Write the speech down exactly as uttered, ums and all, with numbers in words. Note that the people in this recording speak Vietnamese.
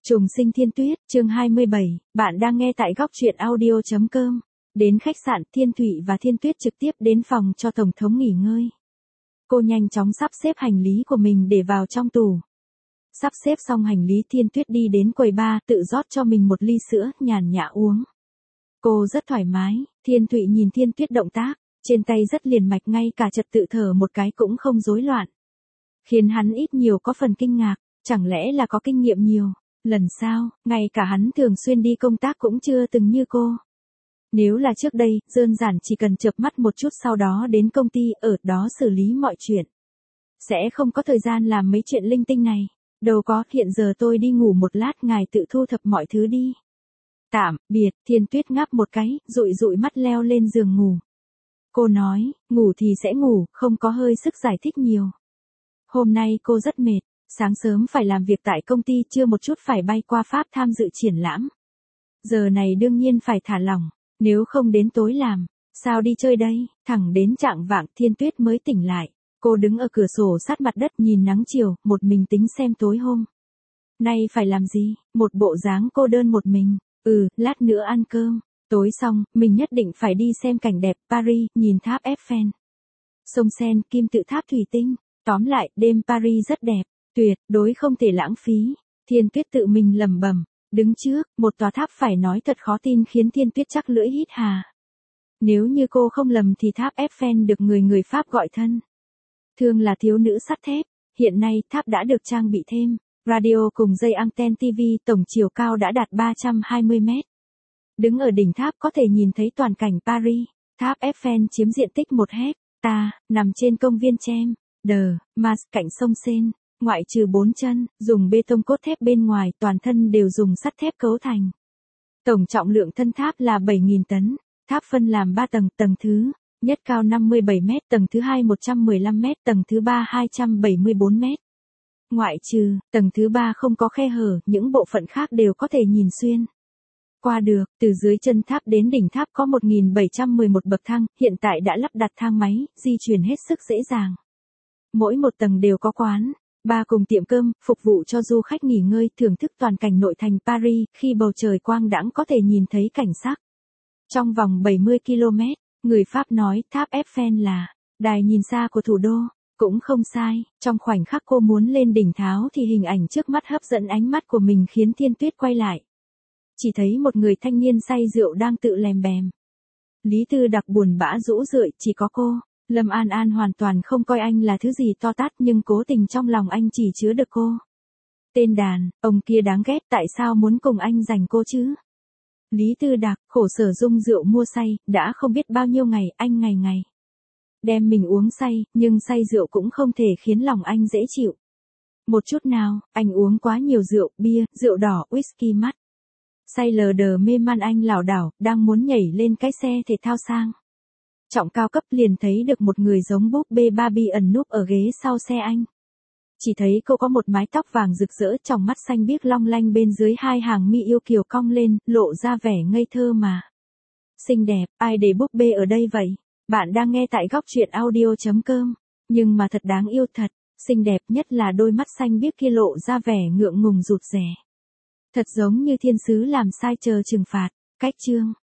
Trùng sinh thiên tuyết, chương hai mươi bảy, bạn đang nghe tại góc truyện audio chấm com. Đến khách sạn, Thiên Thụy và Thiên Tuyết trực tiếp đến phòng cho Tổng thống nghỉ ngơi. Cô nhanh chóng sắp xếp hành lý của mình để vào trong tủ. Sắp xếp xong hành lý, Thiên Tuyết đi đến quầy bar, tự rót cho mình một ly sữa, nhàn nhã uống. Cô rất thoải mái. Thiên Thụy nhìn Thiên Tuyết động tác, trên tay rất liền mạch, ngay cả trật tự thở một cái cũng không rối loạn. Khiến hắn ít nhiều có phần kinh ngạc, chẳng lẽ là có kinh nghiệm nhiều. Lần sau, ngay cả hắn thường xuyên đi công tác cũng chưa từng như cô. Nếu là trước đây, đơn giản chỉ cần chợp mắt một chút sau đó đến công ty, ở đó xử lý mọi chuyện. Sẽ không có thời gian làm mấy chuyện linh tinh này. Đâu có, hiện giờ tôi đi ngủ một lát, ngài tự thu thập mọi thứ đi. Tạm biệt. Thiên Tuyết ngáp một cái, dụi dụi mắt leo lên giường ngủ. Cô nói, ngủ thì sẽ ngủ, không có hơi sức giải thích nhiều. Hôm nay cô rất mệt. Sáng sớm phải làm việc tại công ty, trưa một chút phải bay qua Pháp tham dự triển lãm. Giờ này đương nhiên phải thả lỏng, nếu không đến tối làm, sao đi chơi đây, thẳng đến chạng vạng Thiên Tuyết mới tỉnh lại. Cô đứng ở cửa sổ sát mặt đất nhìn nắng chiều, một mình tính xem tối hôm nay phải làm gì, một bộ dáng cô đơn một mình, ừ, lát nữa ăn cơm, tối xong, mình nhất định phải đi xem cảnh đẹp Paris, nhìn tháp Eiffel, sông Seine, kim tự tháp thủy tinh, tóm lại, đêm Paris rất đẹp. Tuyệt đối không thể lãng phí. Thiên Tuyết tự mình lẩm bẩm, đứng trước một tòa tháp phải nói thật khó tin, khiến Thiên Tuyết chắc lưỡi hít hà. Nếu như cô không lầm thì tháp Eiffel được người người Pháp gọi thân thường là thiếu nữ sắt thép. Hiện nay tháp đã được trang bị thêm radio cùng dây anten ti vi, tổng chiều cao đã đạt ba trăm hai mươi mét. Đứng ở đỉnh tháp có thể nhìn thấy toàn cảnh Paris. Tháp Eiffel chiếm diện tích một héc-ta, nằm trên công viên Champ de Mars cạnh sông Seine. Ngoại trừ bốn chân, dùng bê tông cốt thép bên ngoài, toàn thân đều dùng sắt thép cấu thành. Tổng trọng lượng thân tháp là bảy nghìn tấn. Tháp phân làm ba tầng, tầng thứ nhất cao năm mươi bảy mét, tầng thứ hai một trăm mười lăm mét, tầng thứ ba hai trăm bảy mươi bốn mét. Ngoại trừ tầng thứ ba không có khe hở, những bộ phận khác đều có thể nhìn xuyên qua được. Từ dưới chân tháp đến đỉnh tháp có một nghìn bảy trăm mười một bậc thang, hiện tại đã lắp đặt thang máy, di chuyển hết sức dễ dàng. Mỗi một tầng đều có quán ba cùng tiệm cơm, phục vụ cho du khách nghỉ ngơi, thưởng thức toàn cảnh nội thành Paris, khi bầu trời quang đãng có thể nhìn thấy cảnh sắc. Trong vòng bảy mươi ki lô mét, người Pháp nói tháp Eiffel là đài nhìn xa của thủ đô, cũng không sai. Trong khoảnh khắc cô muốn lên đỉnh tháo thì hình ảnh trước mắt hấp dẫn ánh mắt của mình, khiến Thiên Tuyết quay lại. Chỉ thấy một người thanh niên say rượu đang tự lèm bèm. Lý Tư Đặc buồn bã rũ rượi, chỉ có cô. Lâm An An hoàn toàn không coi anh là thứ gì to tát, nhưng cố tình trong lòng anh chỉ chứa được cô. Tên đàn, ông kia đáng ghét, tại sao muốn cùng anh giành cô chứ? Lý Tư Đặc, khổ sở dung rượu mua say, đã không biết bao nhiêu ngày, anh ngày ngày đem mình uống say, nhưng say rượu cũng không thể khiến lòng anh dễ chịu một chút nào. Anh uống quá nhiều rượu, bia, rượu đỏ, whisky mắt. Say lờ đờ mê man, anh lảo đảo, đang muốn nhảy lên cái xe thể thao sang trọng cao cấp, liền thấy được một người giống búp bê Barbie ẩn núp ở ghế sau xe anh. Chỉ thấy cô có một mái tóc vàng rực rỡ, tròng mắt xanh biếc long lanh, bên dưới hai hàng mi yêu kiều cong lên, lộ ra vẻ ngây thơ mà xinh đẹp. Ai để búp bê ở đây vậy? Bạn đang nghe tại góc truyện audio chấm com. Nhưng mà thật đáng yêu thật, xinh đẹp, nhất là đôi mắt xanh biếc kia lộ ra vẻ ngượng ngùng rụt rè. Thật giống như thiên sứ làm sai chờ trừng phạt. Cách chương